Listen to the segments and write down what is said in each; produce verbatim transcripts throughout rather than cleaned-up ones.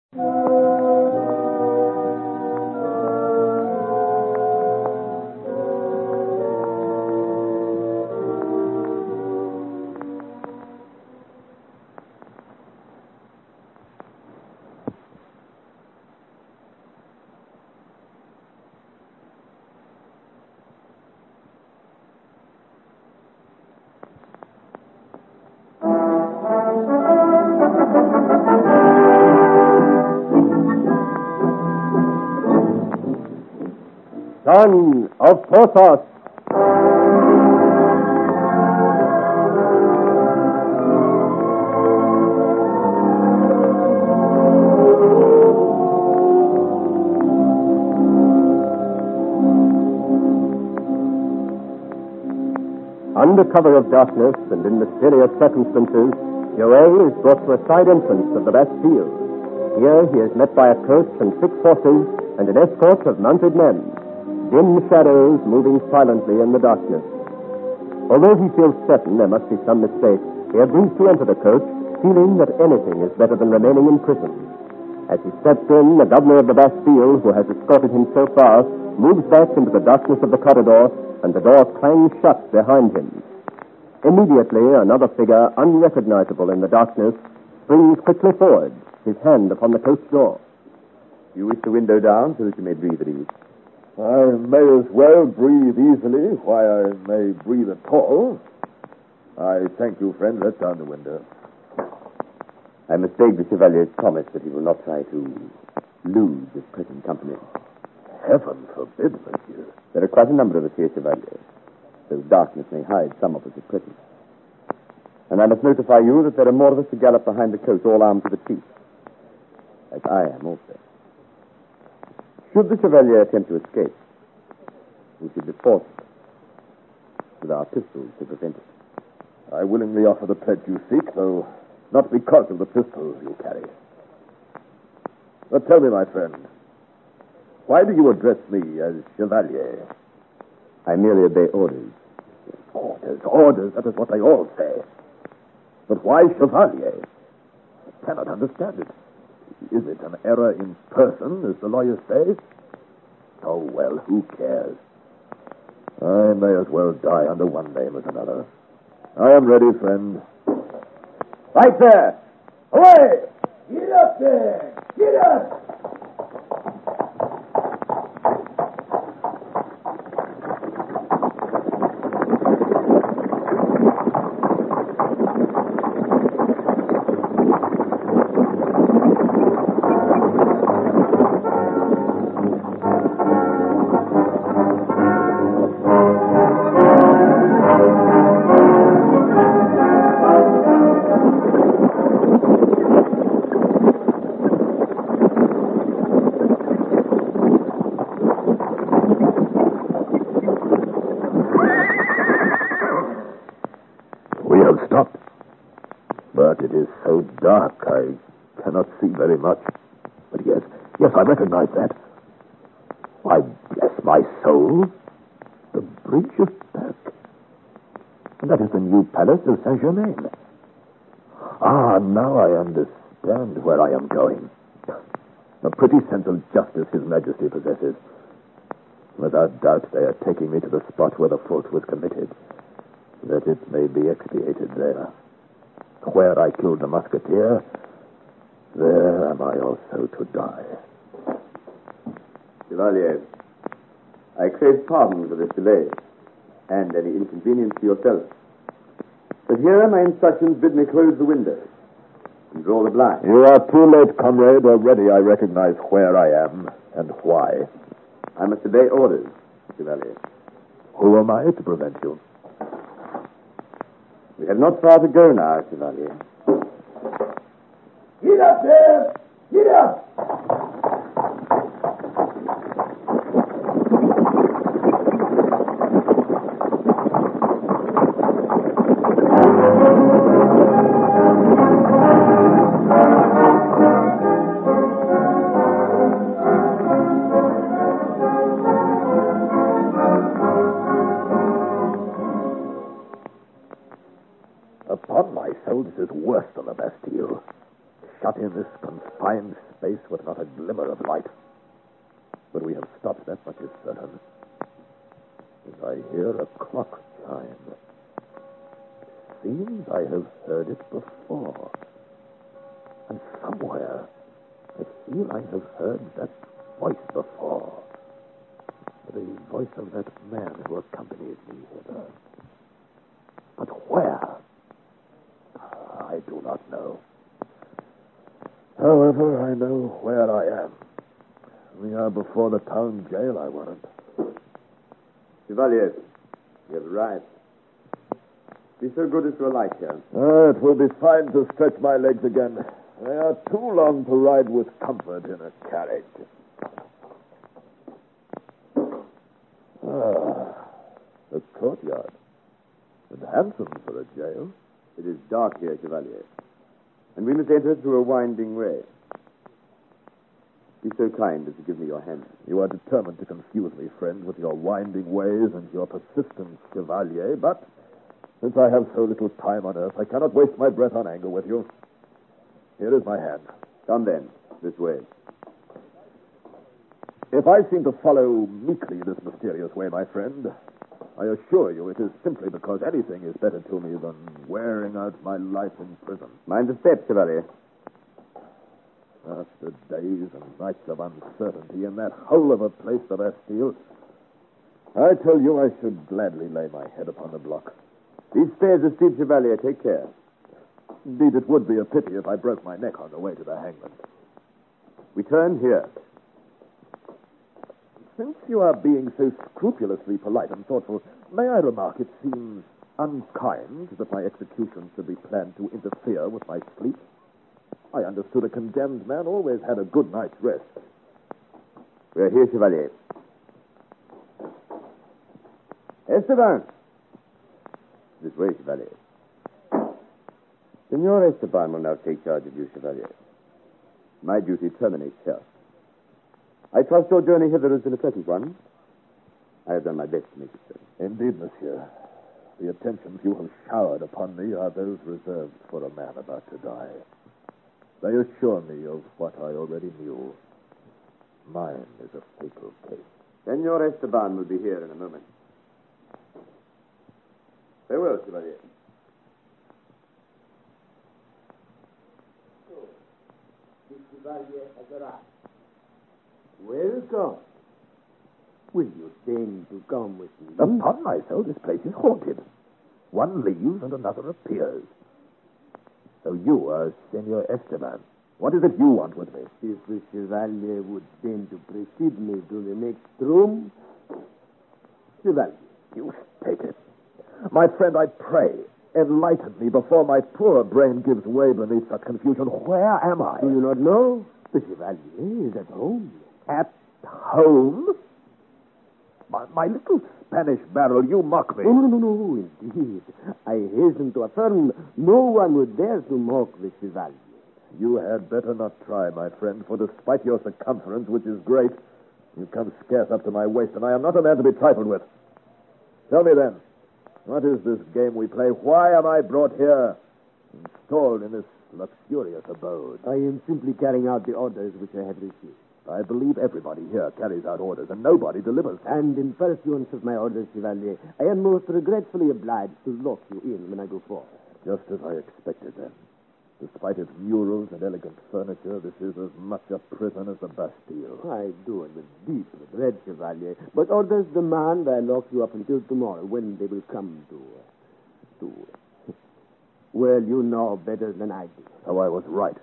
Son of Porthos. Under cover of darkness and in mysterious circumstances, Joel is brought to a side entrance of the Bastille. Here he is met by a coach and six horses and an escort of mounted men. Dim shadows moving silently in the darkness. Although he feels certain there must be some mistake, he agrees to enter the coach, feeling that anything is better than remaining in prison. As he steps in, the governor of the Bastille, who has escorted him so far, moves back into the darkness of the corridor, and the door clangs shut behind him. Immediately, another figure, unrecognizable in the darkness, springs quickly forward, his hand upon the coach door. You wish the window down so that you may breathe at ease? I may as well breathe easily, why I may breathe at all. I thank you, friend. Let down the window. I must beg the Chevalier's promise that he will not try to lose his present company. Heaven forbid, monsieur. There are quite a number of us here, Chevalier, though darkness may hide some of us at present. And I must notify you that there are more of us to gallop behind the coach, all armed to the teeth, as I am also. Should the Chevalier attempt to escape, we should be forced with our pistols to prevent it. I willingly offer the pledge you seek, though not because of the pistols you carry. But tell me, my friend, why do you address me as Chevalier? I merely obey orders. Orders, orders, that is what they all say. But why Chevalier? I cannot understand it. Is it an error in person, as the lawyers say? Oh, well, who cares? I may as well die under one name as another. I am ready, friend. Right there! Away! Get up there! Get up! But it is so dark, I cannot see very much. But yes, yes, I recognize that. Why, bless my soul, the Bridge of Berck. And that is the new palace of Saint-Germain. Ah, now I understand where I am going. A pretty sense of justice His Majesty possesses. Without doubt, they are taking me to the spot where the fault was committed, that it may be expiated there. Where I killed the musketeer, there am I also to die. Chevalier, I crave pardon for this delay, and any inconvenience to yourself. But here my instructions bid me close the windows and draw the blind. You are too late, comrade. Already I recognize where I am and why. I must obey orders, Chevalier. Who am I to prevent you? We have not far to go now, Chevalier. Get up there! Get up! shut in this confined space with not a glimmer of light. But we have stopped, that much is certain. As I hear a clock chime. Seems I have heard it before. And somewhere, I feel I have heard that voice before. The voice of that man who accompanied me hither. But where? I do not know. However, I know where I am. We are before the town jail, I warrant. Chevalier, you have arrived. Be so good as to alight here. Ah, it will be fine to stretch my legs again. They are too long to ride with comfort in a carriage. Ah, a courtyard. And handsome for a jail. It is dark here, Chevalier. And we must enter through a winding way. Be so kind as to give me your hand. You are determined to confuse me, friend, with your winding ways and your persistence, Chevalier, but since I have so little time on earth, I cannot waste my breath on anger with you. Here is my hand. Come then, this way. If I seem to follow meekly this mysterious way, my friend, I assure you it is simply because anything is better to me than wearing out my life in prison. Mind the steps, Chevalier. After days and nights of uncertainty in that hole of a place, the Bastille, I tell you I should gladly lay my head upon the block. These stairs are steep, Chevalier. Take care. Indeed, it would be a pity if I broke my neck on the way to the hangman. We turn here. Since you are being so scrupulously polite and thoughtful, may I remark it seems unkind that my execution should be planned to interfere with my sleep? I understood a condemned man always had a good night's rest. We are here, Chevalier. Esteban! This way, Chevalier. Senor Esteban will now take charge of you, Chevalier. My duty terminates here. I trust your journey hither has been a pleasant one. I have done my best to make it so. Indeed, monsieur. The attentions you have showered upon me are those reserved for a man about to die. They assure me of what I already knew. Mine is a fatal case. Senor Esteban will be here in a moment. Farewell, Chevalier. The Chevalier has arrived. Welcome. Will you deign to come with me? Upon my soul, this place is haunted. One leaves and another appears. So you are Senor Esteban. What is it you want with me? If the Chevalier would deign to precede me to the next room. Chevalier. You take it. My friend, I pray, enlighten me before my poor brain gives way beneath such confusion. Where am I? Do you not know? The Chevalier is at home. At home? My, my little Spanish barrel, you mock me. No, no, no, no, indeed. I hasten to affirm no one would dare to mock the Chevalier. You had better not try, my friend, for despite your circumference, which is great, you come scarce up to my waist, and I am not a man to be trifled with. Tell me then, what is this game we play? Why am I brought here, installed in this luxurious abode? I am simply carrying out the orders which I have received. I believe everybody here carries out orders, and nobody delivers them. And in pursuance of my orders, Chevalier, I am most regretfully obliged to lock you in when I go forth. Just as I expected, then. Despite its murals and elegant furniture, this is as much a prison as the Bastille. I do it with deep regret, Chevalier, but orders demand I lock you up until tomorrow, when they will come to... to... Well, you know better than I do. So I was right.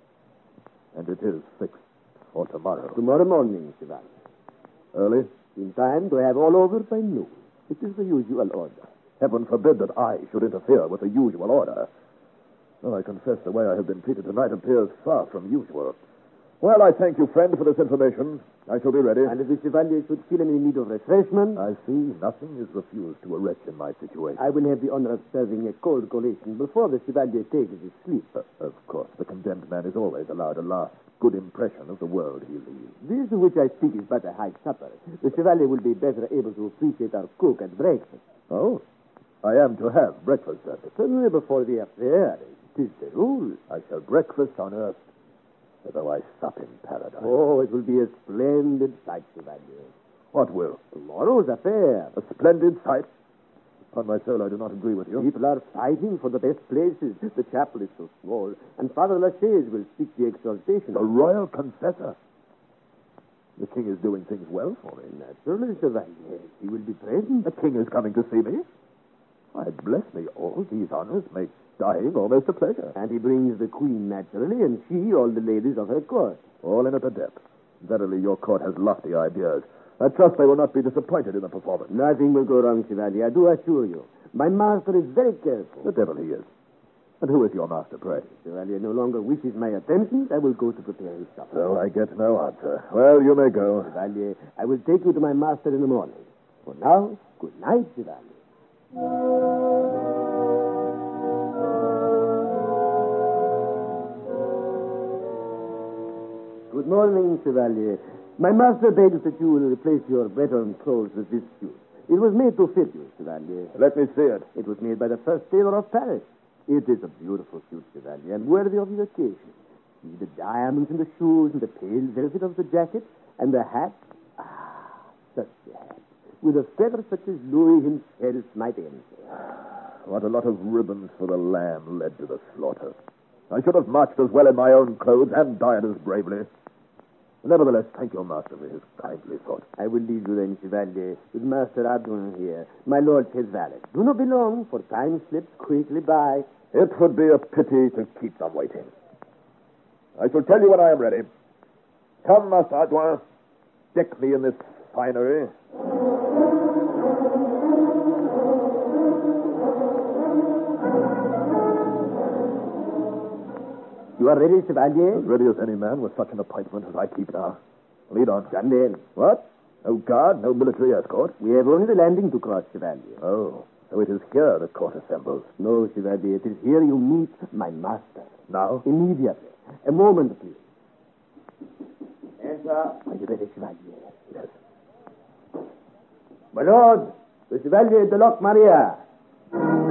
And it is fixed for tomorrow. Tomorrow morning, Chevalier. Early? In time to have all over by noon. It is the usual order. Heaven forbid that I should interfere with the usual order. Well, I confess the way I have been treated tonight appears far from usual. Well, I thank you, friend, for this information. I shall be ready. And if the Chevalier should feel any need of refreshment... I see nothing is refused to a wretch in my situation. I will have the honor of serving a cold collation before the Chevalier takes his sleep. Uh, of course, the condemned man is always allowed a last good impression of the world he leaves. This of which I speak is but a high supper. The Chevalier will be better able to appreciate our cook at breakfast. Oh, I am to have breakfast service. Certainly before the affair. It is the rule. I shall breakfast on earth as though I sup in paradise. Oh, it will be a splendid sight, Chevalier. What will? Tomorrow's affair. A splendid sight? Upon my soul, I do not agree with you. People are fighting for the best places. The chapel is so small, and Father Lachaise will speak the exaltation. The royal confessor. The king is doing things well for me. Naturally, Chevalier. He will be present. The king is coming to see me. Why, bless me, all these honors make dying almost a pleasure. And he brings the queen, naturally, and she, all the ladies of her court. All in at the depth. Verily, your court has lofty ideas. I trust they will not be disappointed in the performance. Nothing will go wrong, Chevalier, I do assure you. My master is very careful. The devil he is. And who is your master, pray? Chevalier no longer wishes my attention. I will go to prepare his supper. So I get no answer. Well, you may go. Chevalier, I will take you to my master in the morning. For now, good night, Chevalier. Good morning, Chevalier. My master begs that you will replace your veteran clothes with this suit. It was made to fit you, Chevalier. Let me see it. It was made by the first tailor of Paris. It is a beautiful suit, Chevalier, and worthy of the occasion. See the diamonds in the shoes and the pale velvet of the jacket, and the hat. Ah, such a hat. With a feather such as Louis himself might enter. What a lot of ribbons for the lamb led to the slaughter. I should have marched as well in my own clothes and died as bravely. Nevertheless, thank your master for his kindly thought. I will leave you then, Chevalier, with Master Adouin here, my lord's head valet. Do not be long, for time slips quickly by. It would be a pity to keep them waiting. I shall tell you when I am ready. Come, Master Adouin, deck me in this finery. You are ready, Chevalier? As ready as any man with such an appointment as I keep now. Lead on. Stand in. What? No guard, no military escort? We have only the landing to cross, Chevalier. Oh, so it is here the court assembles. No, Chevalier, it is here you meet my master. Now? Immediately. A moment, please. Enter. Are you ready, Chevalier? Yes. My lord, the Chevalier de Locmaria.